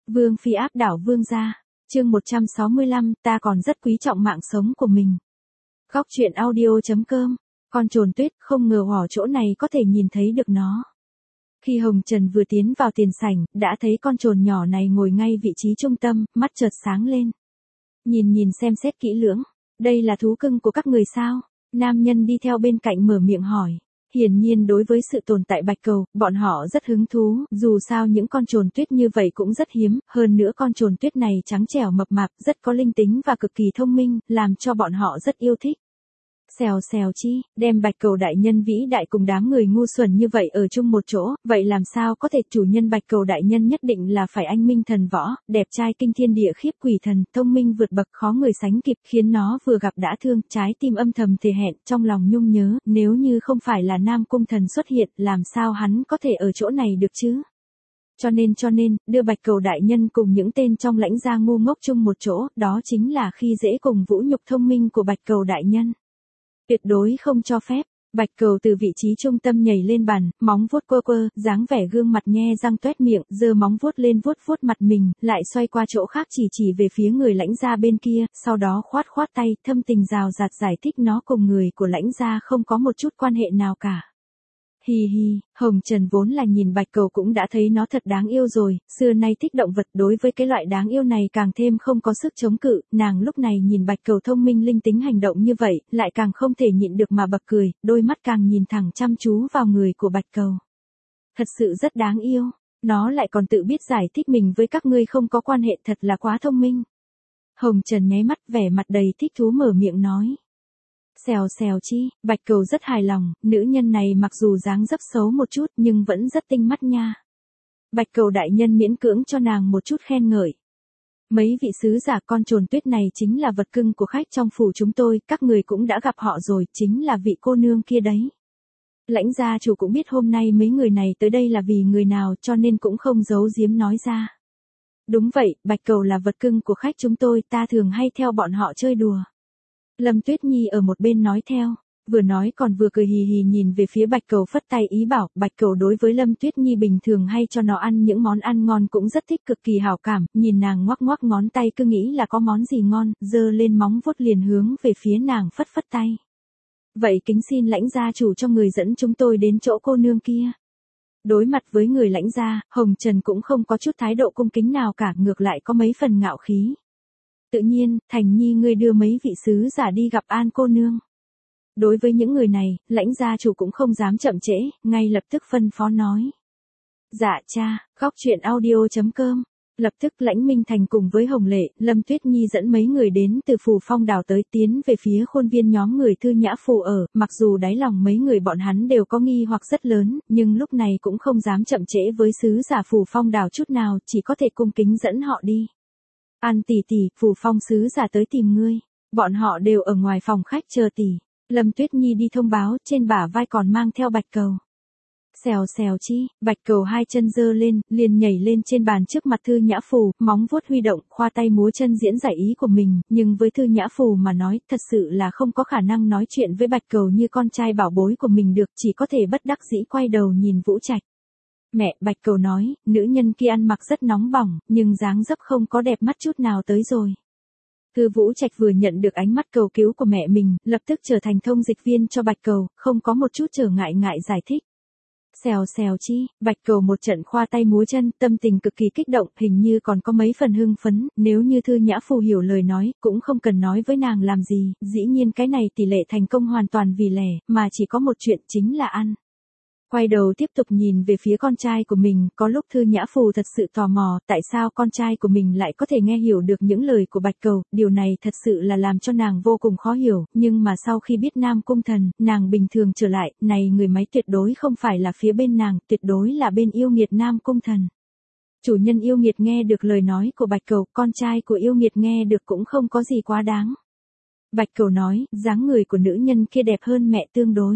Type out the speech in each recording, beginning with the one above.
Vương phi áp đảo vương gia. Chương 165, ta còn rất quý trọng mạng sống của mình. Góc truyện audio.com. Con trồn tuyết không ngờ hỏ chỗ này có thể nhìn thấy được nó. Khi Hồng Trần vừa tiến vào tiền sảnh, đã thấy con trồn nhỏ này ngồi ngay vị trí trung tâm, mắt chợt sáng lên. Nhìn xem xét kỹ lưỡng, đây là thú cưng của các người sao? Nam nhân đi theo bên cạnh mở miệng hỏi. Hiển nhiên đối với sự tồn tại bạch cầu, bọn họ rất hứng thú, dù sao những con trồn tuyết như vậy cũng rất hiếm, hơn nữa con trồn tuyết này trắng trẻo mập mạp, rất có linh tính và cực kỳ thông minh, làm cho bọn họ rất yêu thích. Xèo xèo chi, đem bạch cầu đại nhân vĩ đại cùng đám người ngu xuẩn như vậy ở chung một chỗ, vậy làm sao có thể? Chủ nhân bạch cầu đại nhân nhất định là phải anh minh thần võ, đẹp trai kinh thiên địa khiếp quỷ thần, thông minh vượt bậc khó người sánh kịp, khiến nó vừa gặp đã thương, trái tim âm thầm thề hẹn, trong lòng nhung nhớ, nếu như không phải là Nam Cung Thần xuất hiện, làm sao hắn có thể ở chỗ này được chứ? Cho nên, đưa bạch cầu đại nhân cùng những tên trong lãnh gia ngu ngốc chung một chỗ, đó chính là khi dễ cùng vũ nhục thông minh của bạch cầu đại nhân. Tuyệt đối không cho phép. Bạch cầu từ vị trí trung tâm nhảy lên bàn, móng vuốt quơ, dáng vẻ gương mặt nhe răng toét miệng, giơ móng vuốt lên vuốt mặt mình, lại xoay qua chỗ khác chỉ về phía người lãnh gia bên kia, sau đó khoát tay, thâm tình rào rạt giải thích nó cùng người của lãnh gia không có một chút quan hệ nào cả. Hi hi, Hồng Trần vốn là nhìn bạch cầu cũng đã thấy nó thật đáng yêu rồi, xưa nay thích động vật, đối với cái loại đáng yêu này càng thêm không có sức chống cự, nàng lúc này nhìn bạch cầu thông minh linh tính hành động như vậy, lại càng không thể nhịn được mà bật cười, đôi mắt càng nhìn thẳng chăm chú vào người của bạch cầu. Thật sự rất đáng yêu, nó lại còn tự biết giải thích mình với các ngươi không có quan hệ, thật là quá thông minh. Hồng Trần nháy mắt, vẻ mặt đầy thích thú mở miệng nói. Xèo chi, bạch cầu rất hài lòng, nữ nhân này mặc dù dáng dấp xấu một chút nhưng vẫn rất tinh mắt nha. Bạch cầu đại nhân miễn cưỡng cho nàng một chút khen ngợi. Mấy vị sứ giả, con trồn tuyết này chính là vật cưng của khách trong phủ chúng tôi, các người cũng đã gặp họ rồi, chính là vị cô nương kia đấy. Lãnh gia chủ cũng biết hôm nay mấy người này tới đây là vì người nào, cho nên cũng không giấu giếm nói ra. Đúng vậy, bạch cầu là vật cưng của khách chúng tôi, ta thường hay theo bọn họ chơi đùa. Lâm Tuyết Nhi ở một bên nói theo, vừa nói còn vừa cười hì hì nhìn về phía bạch cầu, phất tay ý bảo. Bạch cầu đối với Lâm Tuyết Nhi bình thường hay cho nó ăn những món ăn ngon cũng rất thích, cực kỳ hảo cảm, nhìn nàng ngoắc ngón tay cứ nghĩ là có món gì ngon, giơ lên móng vuốt liền hướng về phía nàng phất tay. Vậy kính xin lãnh gia chủ cho người dẫn chúng tôi đến chỗ cô nương kia. Đối mặt với người lãnh gia, Hồng Trần cũng không có chút thái độ cung kính nào cả, ngược lại có mấy phần ngạo khí. Tự nhiên, Thành Nhi ngươi đưa mấy vị sứ giả đi gặp An cô nương. Đối với những người này, lãnh gia chủ cũng không dám chậm trễ, ngay lập tức phân phó nói. Dạ cha, góc truyện audio.com. Lập tức Lãnh Minh Thành cùng với Hồng Lệ, Lâm Tuyết Nhi dẫn mấy người đến từ Phù Phong đảo tới, tiến về phía khuôn viên nhóm người Thư Nhã Phù ở, mặc dù đáy lòng mấy người bọn hắn đều có nghi hoặc rất lớn, nhưng lúc này cũng không dám chậm trễ với sứ giả Phù Phong đảo chút nào, chỉ có thể cung kính dẫn họ đi. An tỷ, Phù Phong sứ giả tới tìm ngươi. Bọn họ đều ở ngoài phòng khách chờ tỷ. Lâm Tuyết Nhi đi thông báo, trên bả vai còn mang theo bạch cầu. Xèo chi, bạch cầu hai chân giơ lên, liền nhảy lên trên bàn trước mặt Thư Nhã Phù, móng vuốt huy động, khoa tay múa chân diễn giải ý của mình, nhưng với Thư Nhã Phù mà nói, thật sự là không có khả năng nói chuyện với bạch cầu như con trai bảo bối của mình được, chỉ có thể bất đắc dĩ quay đầu nhìn Vũ Trạch. Mẹ, bạch cầu nói, nữ nhân kia ăn mặc rất nóng bỏng, nhưng dáng dấp không có đẹp mắt chút nào tới rồi. Thư Vũ Trạch vừa nhận được ánh mắt cầu cứu của mẹ mình, lập tức trở thành thông dịch viên cho bạch cầu, không có một chút trở ngại giải thích. Xèo chi, bạch cầu một trận khoa tay múa chân, tâm tình cực kỳ kích động, hình như còn có mấy phần hưng phấn, nếu như Thư Nhã Phù hiểu lời nói, cũng không cần nói với nàng làm gì, dĩ nhiên cái này tỷ lệ thành công hoàn toàn vì lẻ, mà chỉ có một chuyện chính là ăn. Quay đầu tiếp tục nhìn về phía con trai của mình, có lúc Thư Nhã Phù thật sự tò mò, tại sao con trai của mình lại có thể nghe hiểu được những lời của bạch cầu, điều này thật sự là làm cho nàng vô cùng khó hiểu, nhưng mà sau khi biết Nam Cung Thần, nàng bình thường trở lại, này người máy tuyệt đối không phải là phía bên nàng, tuyệt đối là bên yêu nghiệt Nam Cung Thần. Chủ nhân yêu nghiệt nghe được lời nói của bạch cầu, con trai của yêu nghiệt nghe được cũng không có gì quá đáng. Bạch cầu nói, dáng người của nữ nhân kia đẹp hơn mẹ tương đối.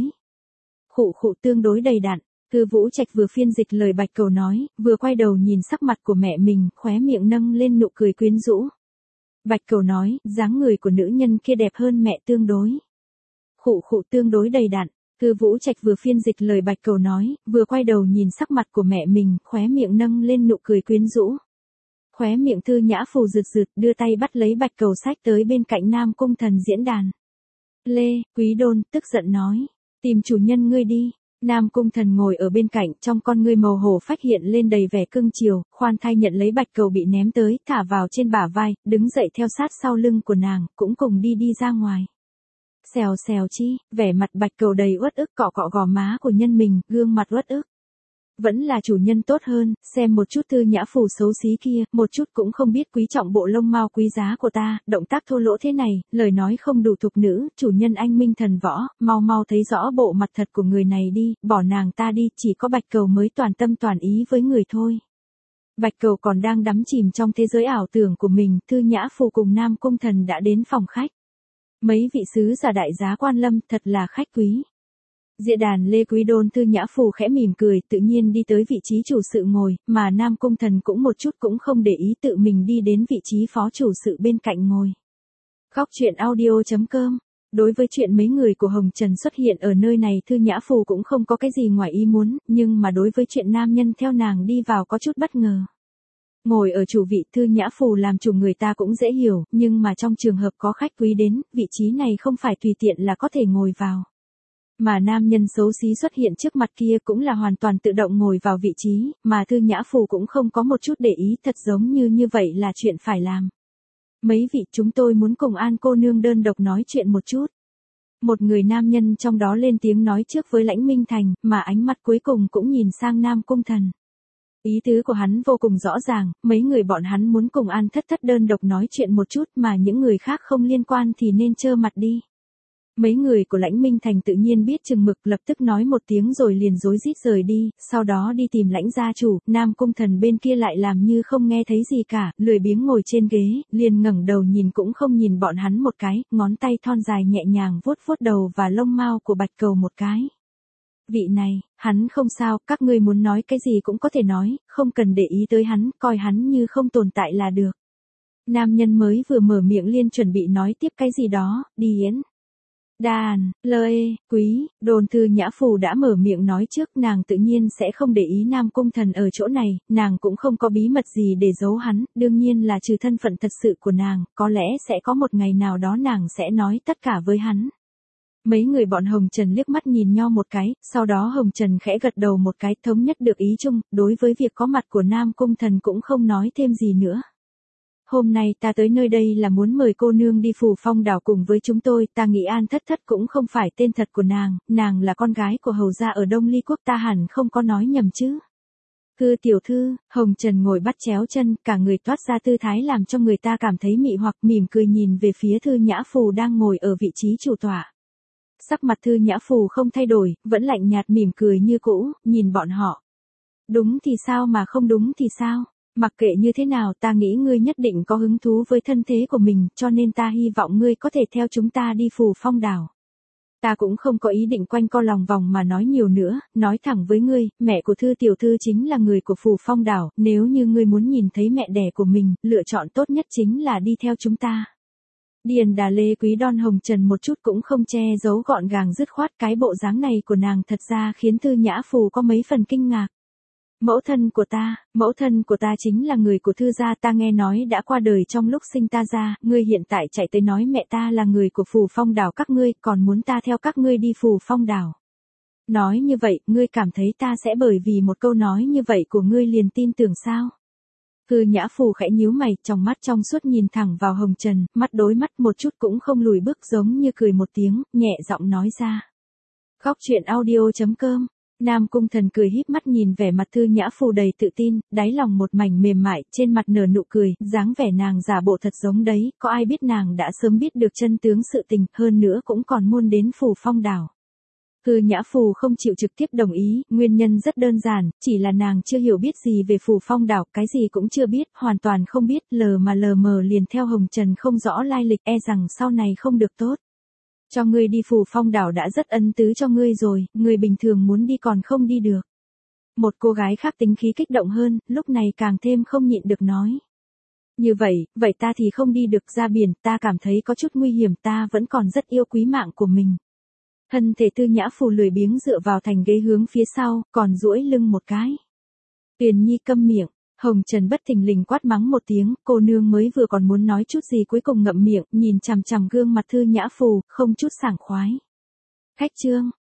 Khụ tương đối đầy đặn. Thư Vũ Trạch vừa phiên dịch lời bạch cầu nói, vừa quay đầu nhìn sắc mặt của mẹ mình, khóe miệng nâng lên nụ cười quyến rũ. Bạch cầu nói, dáng người của nữ nhân kia đẹp hơn mẹ tương đối. Khụ tương đối đầy đặn. Thư Vũ Trạch vừa phiên dịch lời bạch cầu nói, vừa quay đầu nhìn sắc mặt của mẹ mình, khóe miệng nâng lên nụ cười quyến rũ. Khóe miệng Thư Nhã Phù rượt rượt, đưa tay bắt lấy bạch cầu sách tới bên cạnh Nam Cung Thần diễn đàn. Lê, Quý Đôn, tức giận nói. Tìm chủ nhân ngươi đi. Nam Cung Thần ngồi ở bên cạnh, trong con ngươi màu hổ phách hiện lên đầy vẻ cưng chiều, khoan thai nhận lấy bạch cầu bị ném tới, thả vào trên bả vai, đứng dậy theo sát sau lưng của nàng, cũng cùng đi ra ngoài. Xèo xèo chi, vẻ mặt bạch cầu đầy uất ức cọ cọ gò má của nhân mình, gương mặt uất ức. Vẫn là chủ nhân tốt hơn, xem một chút Thư Nhã Phù xấu xí kia, một chút cũng không biết quý trọng bộ lông mao quý giá của ta, động tác thô lỗ thế này, lời nói không đủ thục nữ, chủ nhân anh minh thần võ, mau mau thấy rõ bộ mặt thật của người này đi, bỏ nàng ta đi, chỉ có bạch cầu mới toàn tâm toàn ý với người thôi. Bạch cầu còn đang đắm chìm trong thế giới ảo tưởng của mình, Thư Nhã Phù cùng Nam Cung Thần đã đến phòng khách. Mấy vị sứ giả đại giá quan lâm thật là khách quý. Diễn đàn Lê Quý Đôn Thư Nhã Phù khẽ mỉm cười tự nhiên đi tới vị trí chủ sự ngồi, mà Nam Cung Thần cũng một chút cũng không để ý tự mình đi đến vị trí phó chủ sự bên cạnh ngồi. Góc truyện audio.com. Đối với chuyện mấy người của Hồng Trần xuất hiện ở nơi này Thư Nhã Phù cũng không có cái gì ngoài ý muốn, nhưng mà đối với chuyện nam nhân theo nàng đi vào có chút bất ngờ. Ngồi ở chủ vị Thư Nhã Phù làm chủ người ta cũng dễ hiểu, nhưng mà trong trường hợp có khách quý đến, vị trí này không phải tùy tiện là có thể ngồi vào. Mà nam nhân xấu xí xuất hiện trước mặt kia cũng là hoàn toàn tự động ngồi vào vị trí, mà Thư Nhã Phù cũng không có một chút để ý, thật giống như vậy là chuyện phải làm. Mấy vị, chúng tôi muốn cùng An cô nương đơn độc nói chuyện một chút. Một người nam nhân trong đó lên tiếng nói trước với Lãnh Minh Thành, mà ánh mắt cuối cùng cũng nhìn sang Nam Cung Thần. Ý tứ của hắn vô cùng rõ ràng, mấy người bọn hắn muốn cùng An Thất Thất đơn độc nói chuyện một chút, mà những người khác không liên quan thì nên trơ mặt đi. Mấy người của Lãnh Minh Thành tự nhiên biết chừng mực, lập tức nói một tiếng rồi liền rối rít rời đi, sau đó đi tìm Lãnh gia chủ. Nam Cung Thần bên kia lại làm như không nghe thấy gì cả, lười biếng ngồi trên ghế, liền ngẩng đầu nhìn cũng không nhìn bọn hắn một cái, ngón tay thon dài nhẹ nhàng vuốt vuốt đầu và lông mao của bạch cầu một cái. Vị này, hắn không sao, các ngươi muốn nói cái gì cũng có thể nói, không cần để ý tới hắn, coi hắn như không tồn tại là được. Nam nhân mới vừa mở miệng liền chuẩn bị nói tiếp cái gì đó, điển. Đàn, Lê, Quý, Đôn Thư Nhã Phù đã mở miệng nói trước, nàng tự nhiên sẽ không để ý Nam Cung Thần ở chỗ này, nàng cũng không có bí mật gì để giấu hắn, đương nhiên là trừ thân phận thật sự của nàng, có lẽ sẽ có một ngày nào đó nàng sẽ nói tất cả với hắn. Mấy người bọn Hồng Trần liếc mắt nhìn nhau một cái, sau đó Hồng Trần khẽ gật đầu một cái, thống nhất được ý chung, đối với việc có mặt của Nam Cung Thần cũng không nói thêm gì nữa. Hôm nay ta tới nơi đây là muốn mời cô nương đi Phù Phong đảo cùng với chúng tôi, ta nghĩ An Thất Thất cũng không phải tên thật của nàng là con gái của hầu gia ở Đông Ly Quốc, ta hẳn không có nói nhầm chứ. Thư tiểu thư, Hồng Trần ngồi bắt chéo chân, cả người toát ra tư thái làm cho người ta cảm thấy mị hoặc, mỉm cười nhìn về phía Thư Nhã Phù đang ngồi ở vị trí chủ tọa. Sắc mặt Thư Nhã Phù không thay đổi, vẫn lạnh nhạt mỉm cười như cũ, nhìn bọn họ. Đúng thì sao mà không đúng thì sao? Mặc kệ như thế nào ta nghĩ ngươi nhất định có hứng thú với thân thế của mình, cho nên ta hy vọng ngươi có thể theo chúng ta đi Phù Phong đảo. Ta cũng không có ý định quanh co lòng vòng mà nói nhiều nữa, nói thẳng với ngươi, mẹ của Thư tiểu thư chính là người của Phù Phong đảo, nếu như ngươi muốn nhìn thấy mẹ đẻ của mình, lựa chọn tốt nhất chính là đi theo chúng ta. Điền Đà Lê Quý Đon Hồng Trần một chút cũng không che giấu, gọn gàng dứt khoát, cái bộ dáng này của nàng thật ra khiến Thư Nhã Phù có mấy phần kinh ngạc. Mẫu thân của ta chính là người của Thư gia, ta nghe nói đã qua đời trong lúc sinh ta ra, ngươi hiện tại chạy tới nói mẹ ta là người của Phù Phong đảo các ngươi, còn muốn ta theo các ngươi đi Phù Phong đảo. Nói như vậy, ngươi cảm thấy ta sẽ bởi vì một câu nói như vậy của ngươi liền tin tưởng sao? Thư Nhã Phù khẽ nhíu mày, trong mắt trong suốt nhìn thẳng vào Hồng Trần, mắt đối mắt một chút cũng không lùi bước, giống như cười một tiếng, nhẹ giọng nói ra. Góc truyện audio.com. Nam Cung Thần cười híp mắt nhìn vẻ mặt Thư Nhã Phù đầy tự tin, đáy lòng một mảnh mềm mại, trên mặt nở nụ cười, dáng vẻ nàng giả bộ thật giống đấy, có ai biết nàng đã sớm biết được chân tướng sự tình, hơn nữa cũng còn muốn đến Phù Phong đảo. Thư Nhã Phù không chịu trực tiếp đồng ý, nguyên nhân rất đơn giản, chỉ là nàng chưa hiểu biết gì về Phù Phong đảo, cái gì cũng chưa biết, hoàn toàn không biết, lờ mờ liền theo Hồng Trần không rõ lai lịch, e rằng sau này không được tốt. Cho ngươi đi Phù Phong đảo đã rất ân tứ cho ngươi rồi, người bình thường muốn đi còn không đi được. Một cô gái khác tính khí kích động hơn, lúc này càng thêm không nhịn được nói. Như vậy ta thì không đi được, ra biển, ta cảm thấy có chút nguy hiểm, ta vẫn còn rất yêu quý mạng của mình. Thân thể Thư Nhã Phù lười biếng dựa vào thành ghế hướng phía sau, còn duỗi lưng một cái. Tuyền Nhi câm miệng. Hồng Trần bất thình lình quát mắng một tiếng, cô nương mới vừa còn muốn nói chút gì cuối cùng ngậm miệng, nhìn chằm chằm gương mặt thư nhã phù, không chút sảng khoái. Khách Trương,